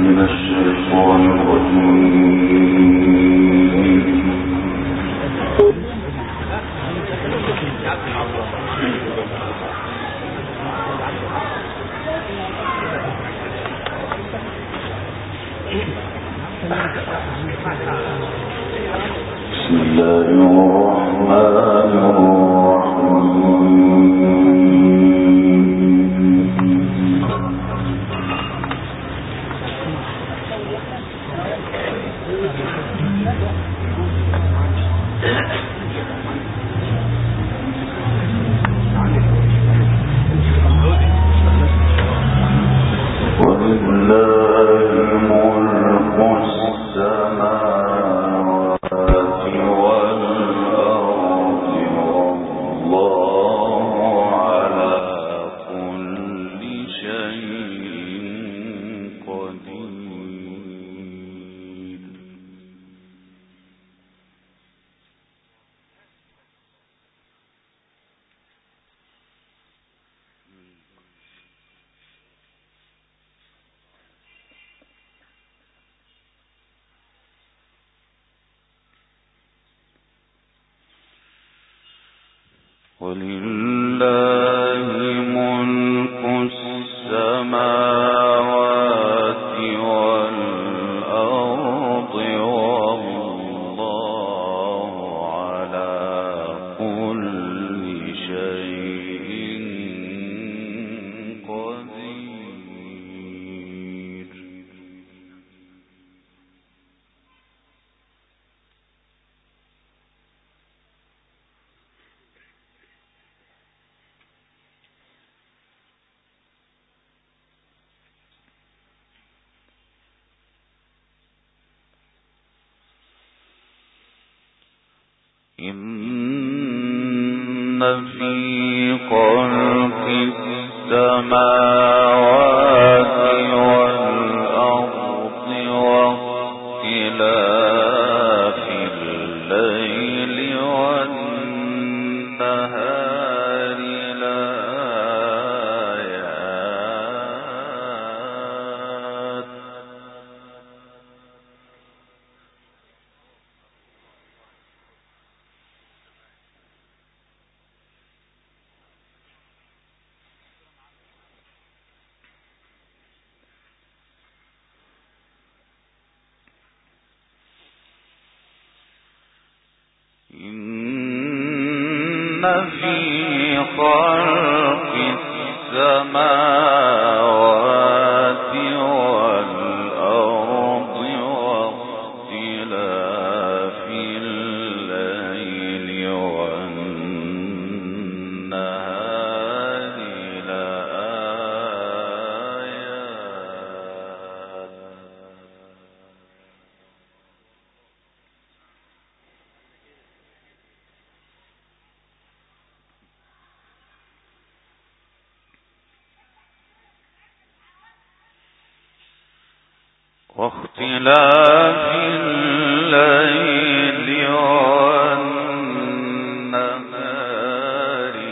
ولله ملك السماوات والأرض والله على كل شيء قدير. إن في خلق السماوات والأرض واختلاف الليل والنهار لآيات إن في خلق السماوات والأرض واختلاف الليل والنهار لآيات. واختلاف الليل والنهار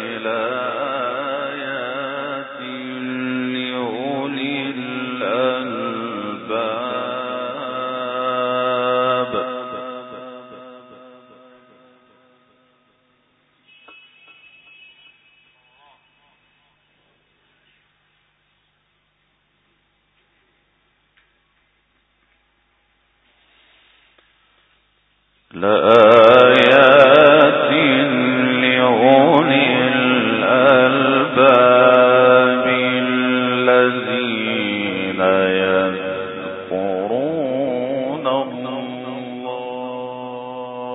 لآيات لأولي الألباب. لآيات لأولي الألباب الذين يذكرون الله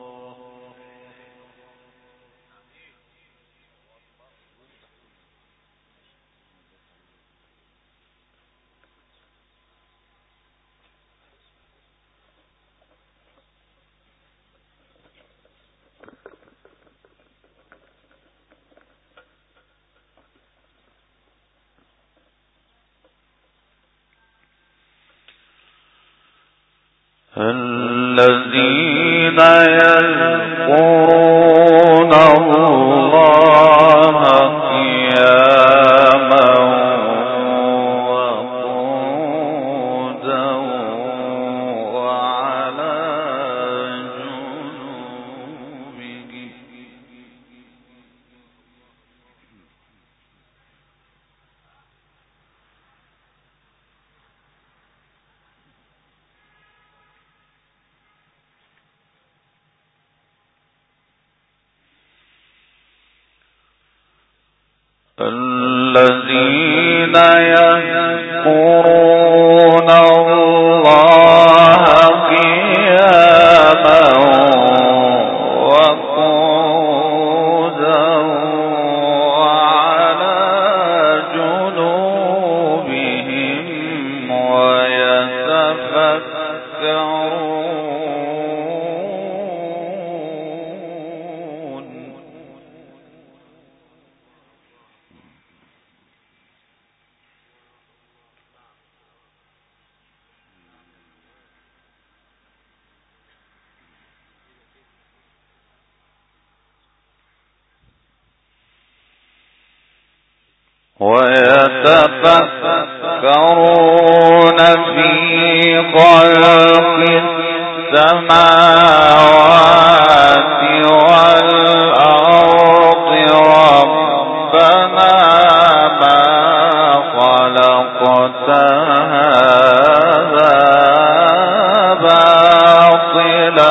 الذين يذكرون الله قياما وقعودا الذين يذكرون الله قياما وقعودا وعلى جنوبهم ويتفكرون. ويتفكرون في خلق السماوات والأرض ربنا ما خلقت هذا باطلا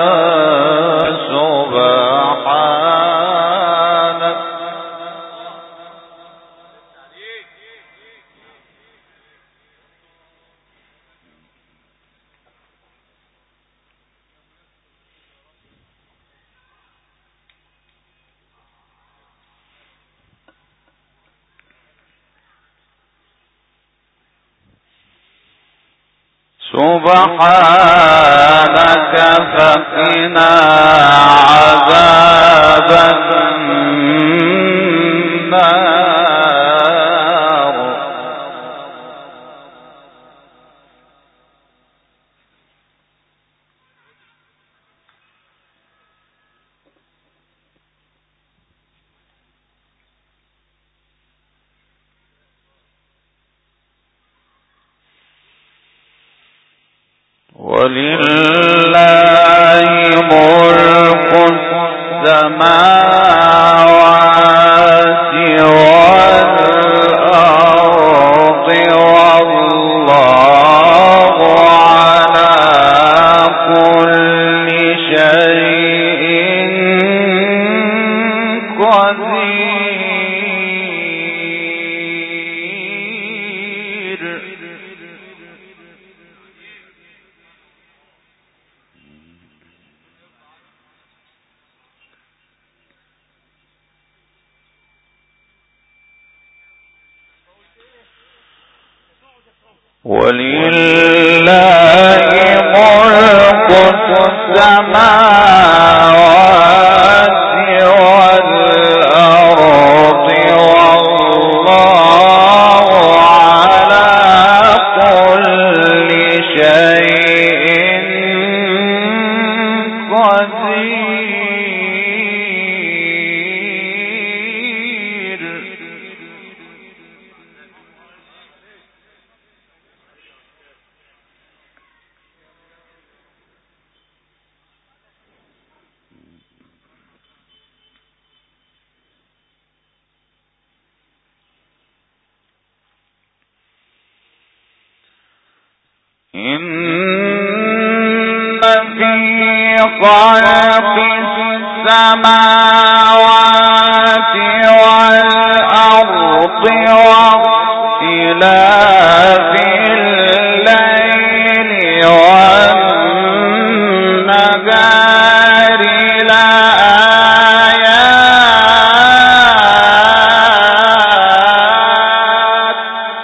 سبحانك. سبحانك فقنا عذاب النار. ولله ملك السماوات والأرض والله على كل شيء قدير. ولله ملك السماوات والأرض والله على كل شيء قدير. إن في خلق السماوات والأرض واختلاف الليل والنهار لآيات.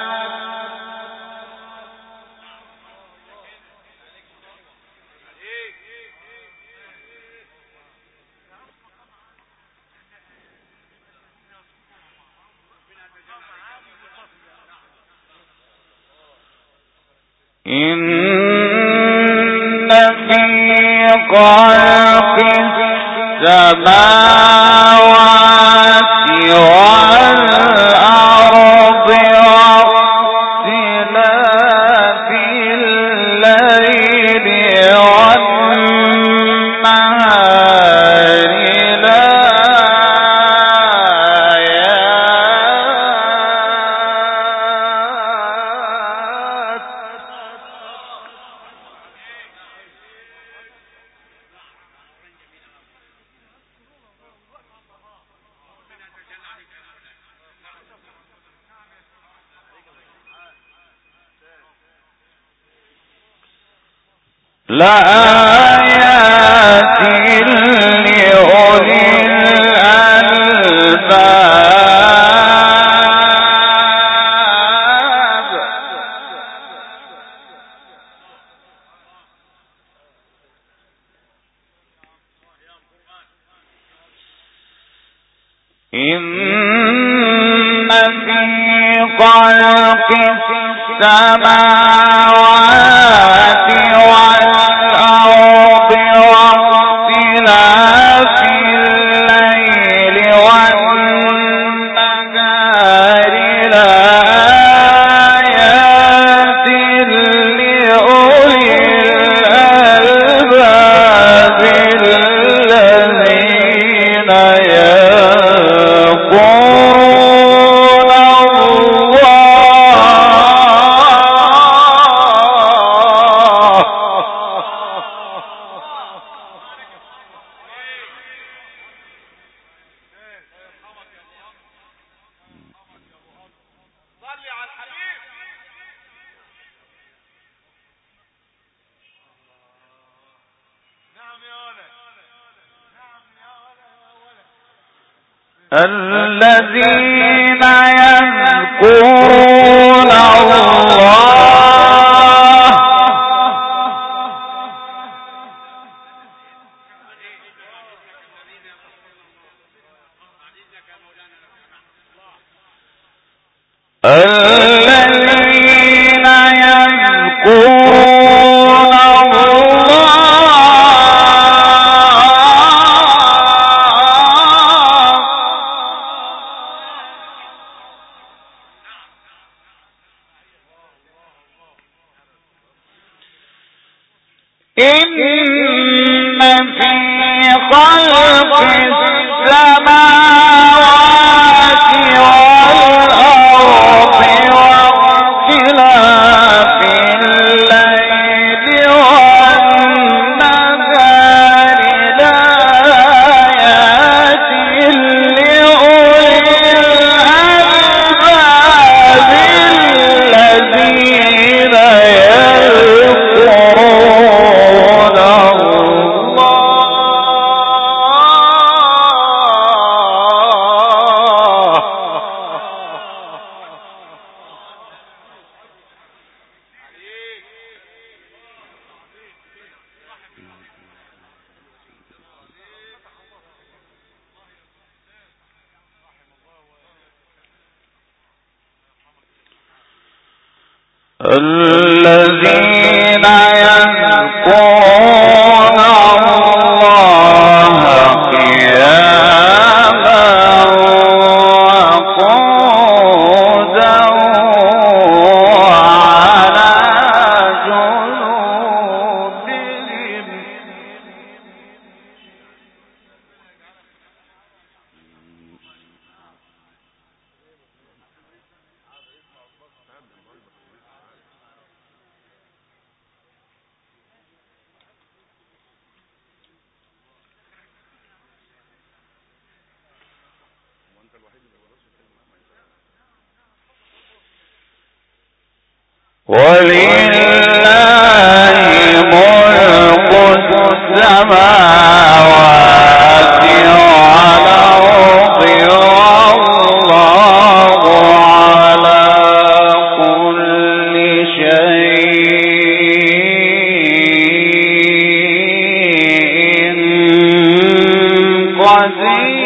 إن في خلق السماوات والأرض واختلاف الليل والنهار لآيات. لآيات لأولي الألباب. إن في خلق السماوات والأرض واختلاف الليل والنهار لآيات لأولي الألباب الذين يذكرون الذين يذكرون الله الذين يذكرون إن في خلق السماوات والأرض واختلاف الليل والنهار لآيات لأولي الألباب الذين يذكرون الذين يذكرون الله قياما وقعودا وعلى جنوبهم ولله ملك السماوات والأرض والله على كل شيء قدير.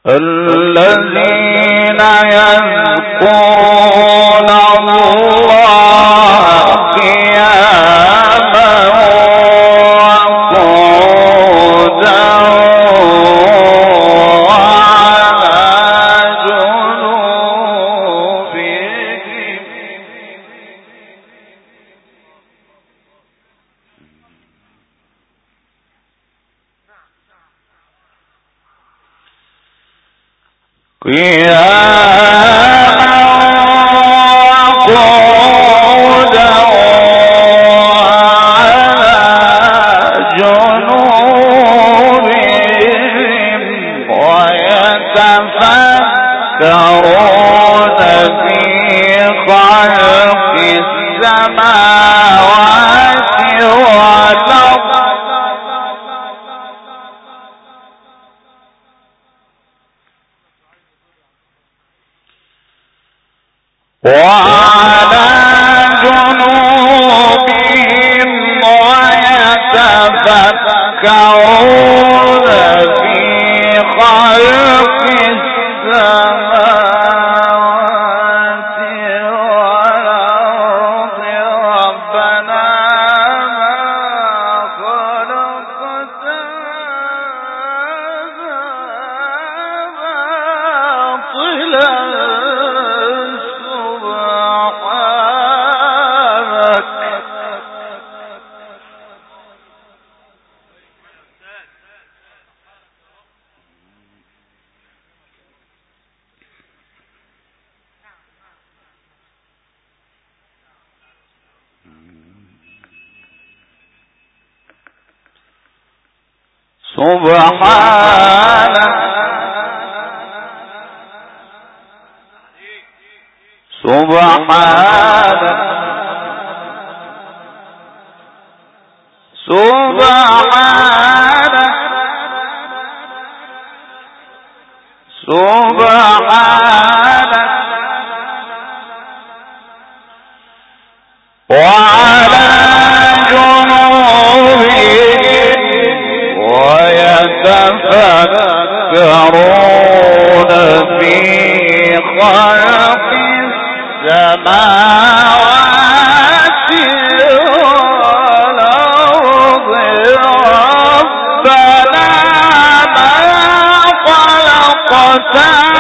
الذين يذكرون الله قياما وقعودا وعلى جنوبهم ويتفكرون في خلق السماوات والأرض وعلى جنوبهم ويتفكرون في خلق السماوات والأرض ربنا ما خلقت هذا وعلى جنوبهم ويتفكرون في خلق السماوات والأرض ربنا ما خلقت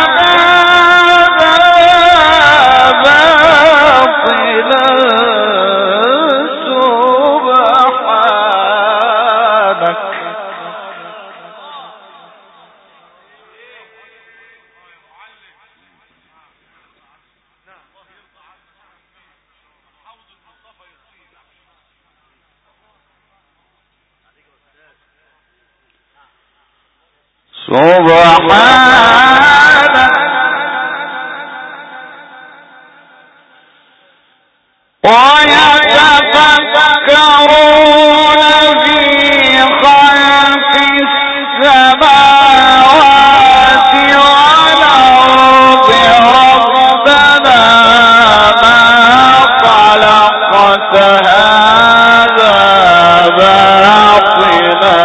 ويتفكرون في خلق السماوات والأرض ربنا ما خلقت هذا باطلا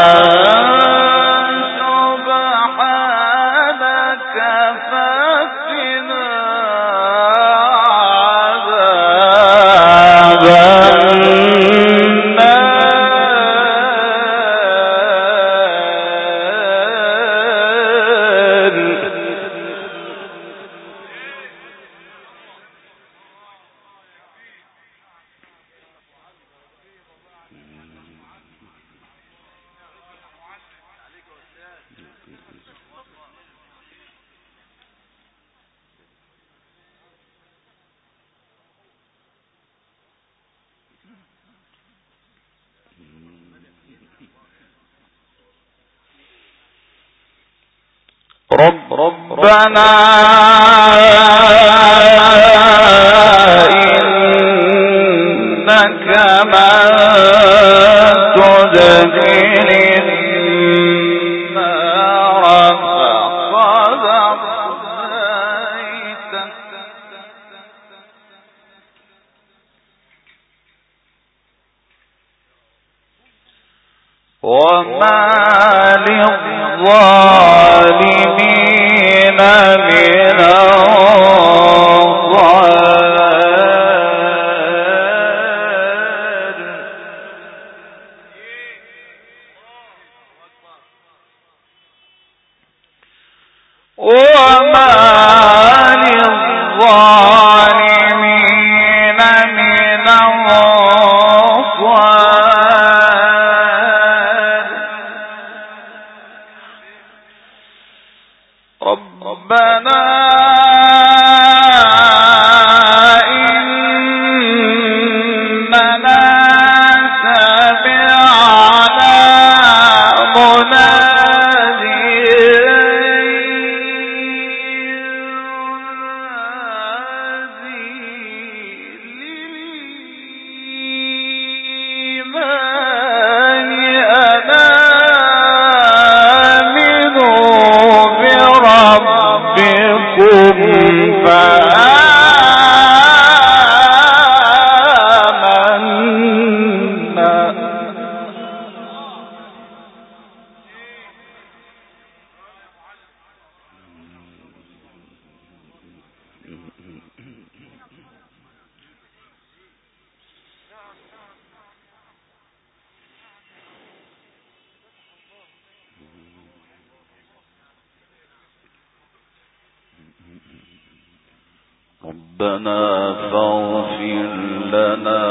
ربنا إنك من تدخل النار فقد أخزيته وما للظالمين ربنا فاغفر لنا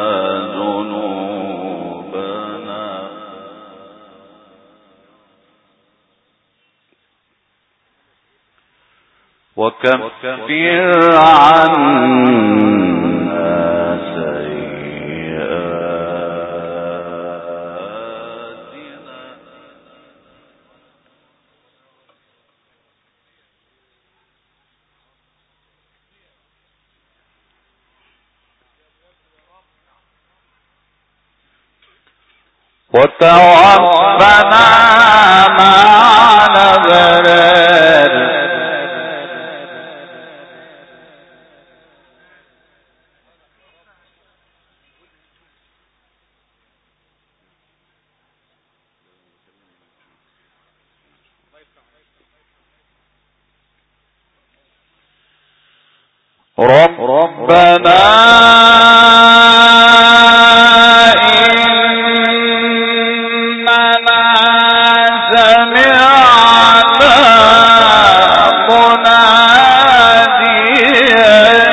ذنوبنا وكفر عنا سيئاتنا وتوفنا مع الأبرار ربنا إننا سمعنا مناديا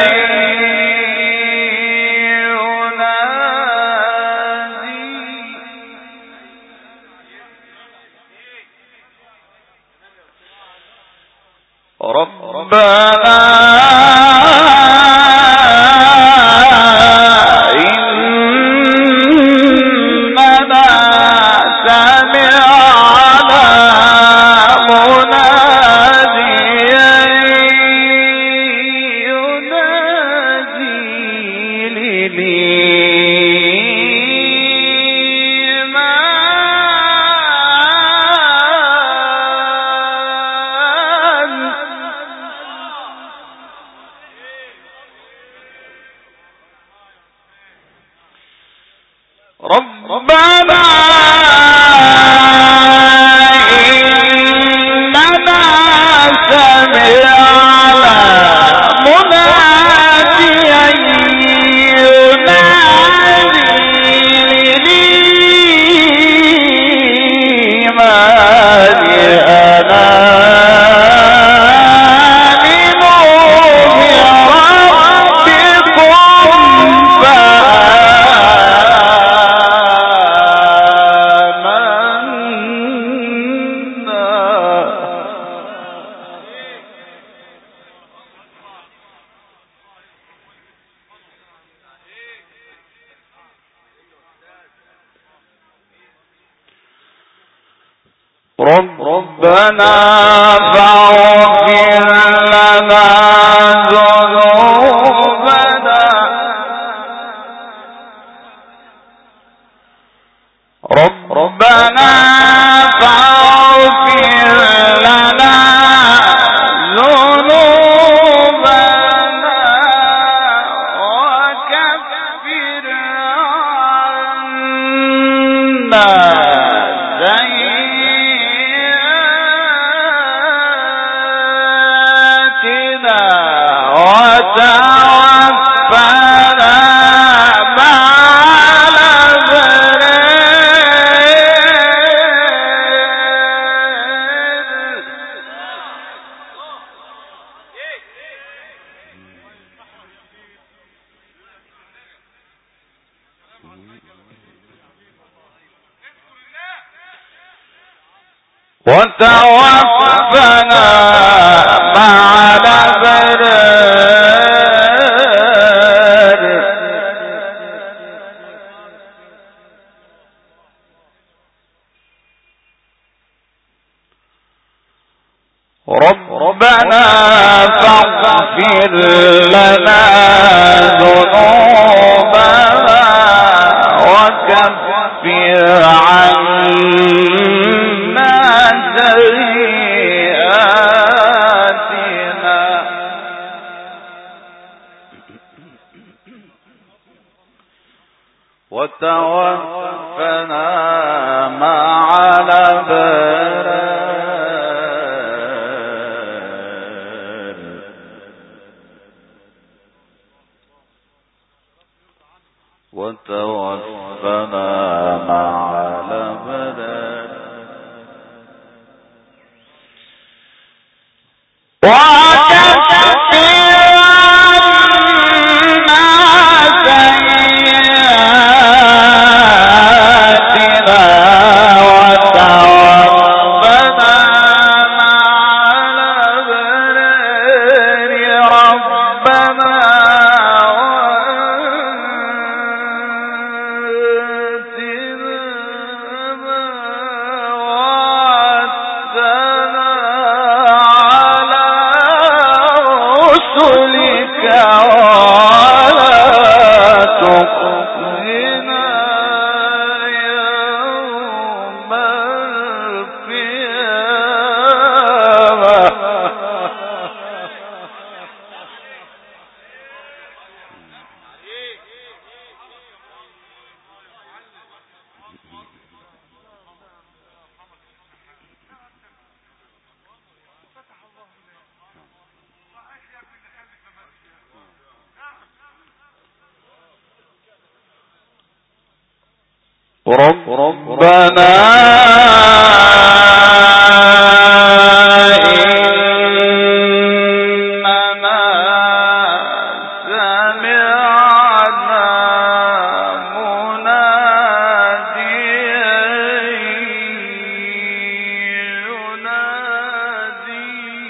ربنا فاغفر لنا ذنوبنا ربنا فاغفر لنا ذنوبنا وكفر عنا وتوفنا مع الأبرار ربنا فاغفر لنا ذنوبنا وكفر عنا سيئاتنا وتوفنا مع الأبرار وتوفنا مع الأبرار وكفر عنا سيئاتنا وتوفنا مع الأبرار ربنا ربنا إننا سمعنا مناديا ينادي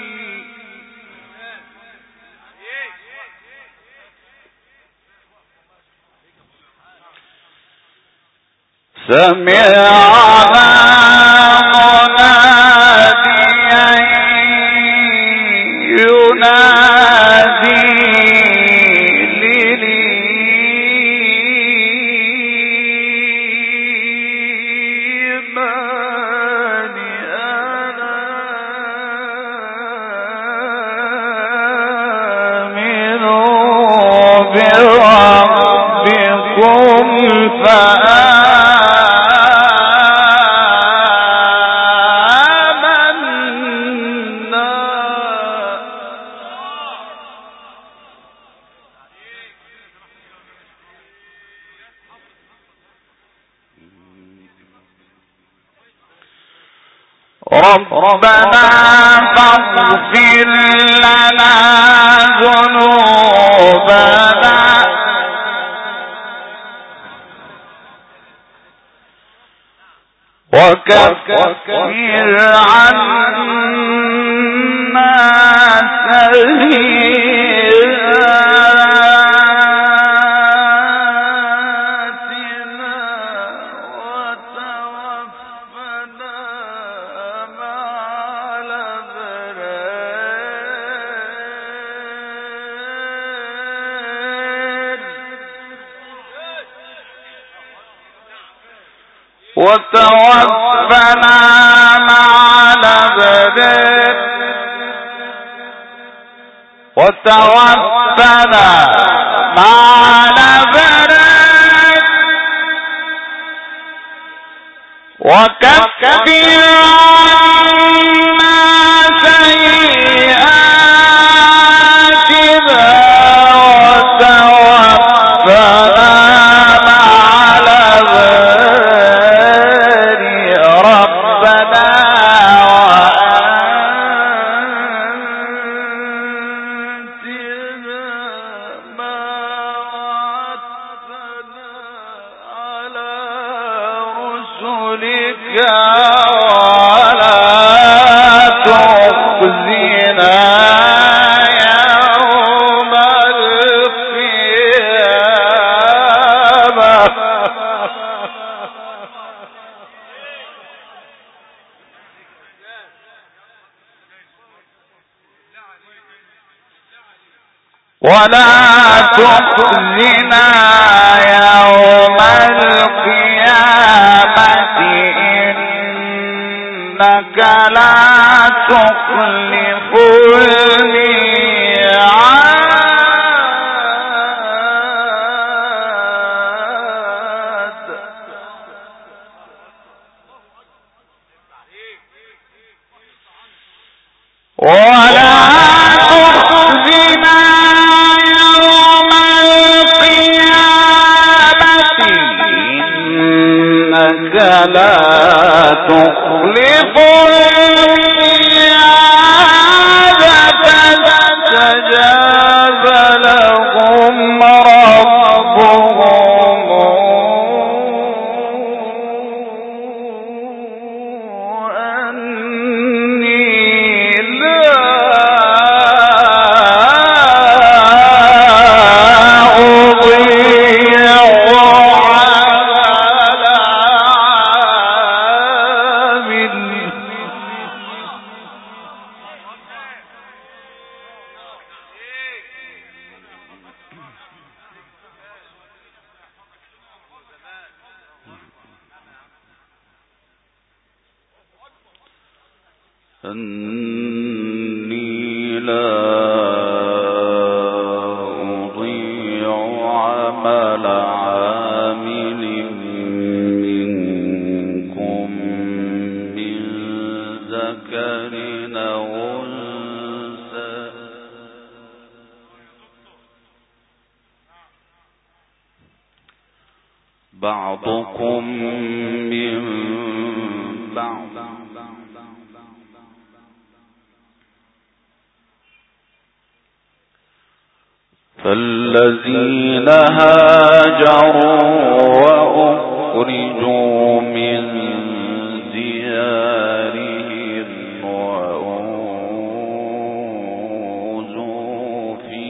سمعنا مناديا ينادي للإيمان آمنوا بربكم ربنا فاغفر لنا ذنوبنا وكفر عنا سيئاتنا وتوفنا مع الأبرار وتوفنا مع الأبرار وتوفنا مع الأبرار وكفر عنا سيئاتنا وتوفنا مع الأبرار ربنا وآتنا ما وعدتنا ولا تخزنا يوم القيامة إنك لا تخلف الميعاد ولا تخزنا يوم القيامة إنك لا تخلف الميعاد فاستجاب لهم ربهم أني لا أضيع عمل عامل أني لا أضيع عمل عامل منكم من ذكر أو أنثى بعضكم من بعض فالذين هاجروا وأخرجوا من ديارهم وأوذوا في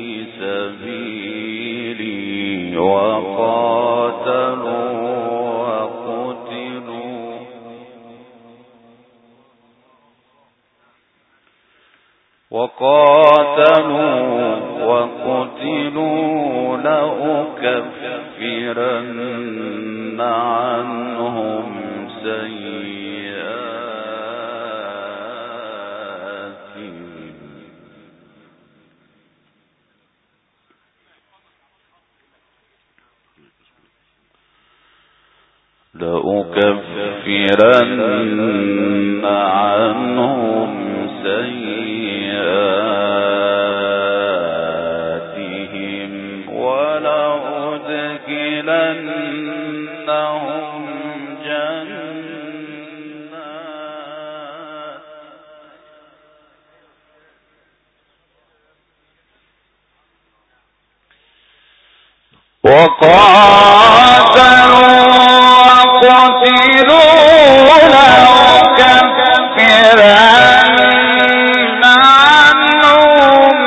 سبيلي وقاتلوا وقتلوا لأكفرن عنهم سيئاتهم سيئاتهم ولأدخلنهم جنات وقاتلوا وقتلوا لأكفرن عنهم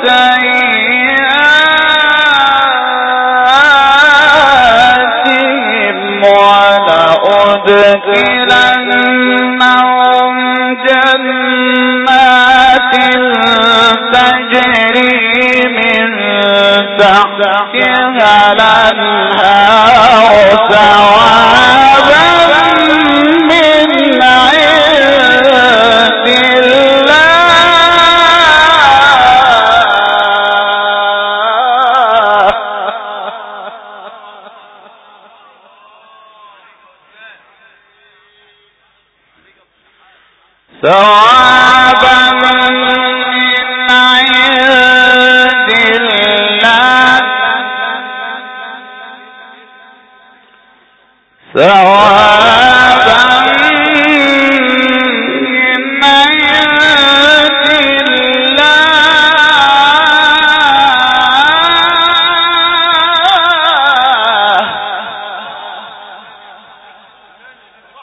سيئاتهم ولأدخلنهم جنات تجري من تحتها الأنهار ثوابا من عند الله ثوابا من عند الله ثوابا من عند الله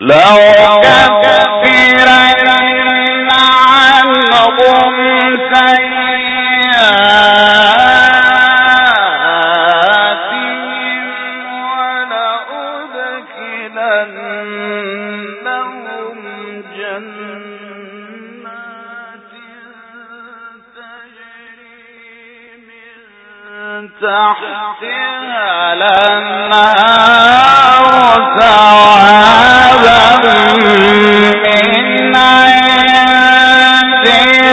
لأكفرن عنهم سيئاتهم ولأدخلنهم جنات تجري من تحتها الأنهار ثوابا من عند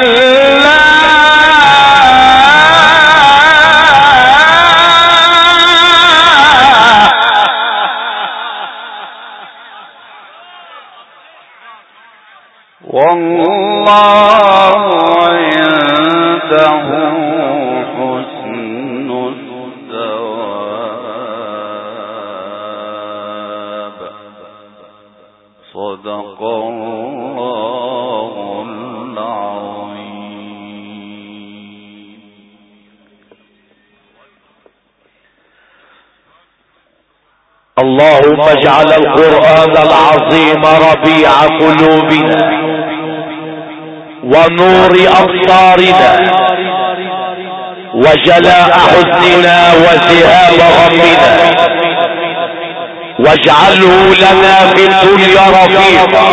الله والله عنده حسن الثواب. صدق الله العظيم. اللهم اجعل القرآن العظيم ربيع قلوبنا ونور أبصارنا وجلاء حزننا وذهاب غمنا، واجعله لنا في الدنيا رفيقا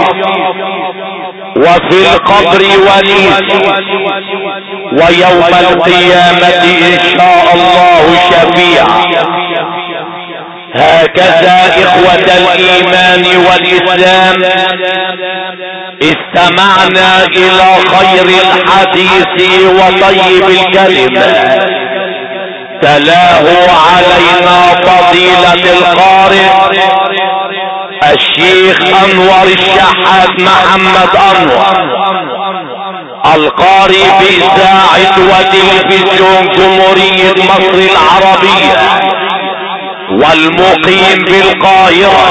وفي القبر ونيس، ويوم القيامة إن شاء الله شفيعا. هكذا إخوة الإيمان والإسلام استمعنا إلى خير الحديث وطيب الكلمة، تلاه علينا فضيلة القارئ الشيخ أنور الشحات محمد أنور، القارئ بإذاعة وتلفزيون جمهورية مصر العربية والمقيم بالقاهرة.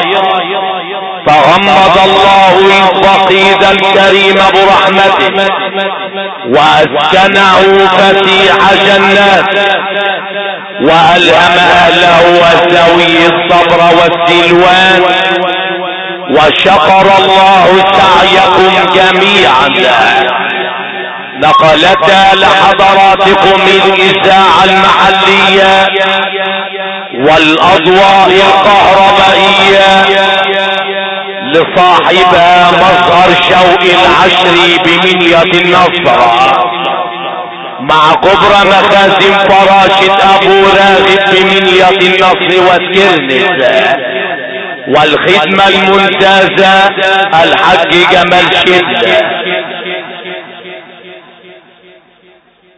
تغمد الله الفقيد الكريم برحمته وأسكنه فسيح جناته، وألهم أهله وذوي الصبر والسلوان، وشكر الله سعيكم جميعا. نقلتها لحضراتكم الإذاعة المحلية والأضواء الكهربائية لصاحبها مظهر شوق العشري بمنية النصرة، مع كبرى مخازن فراشة أبو راغب بمنية النصر والكرنس، والخدمة الممتازة الحاج جمال شدة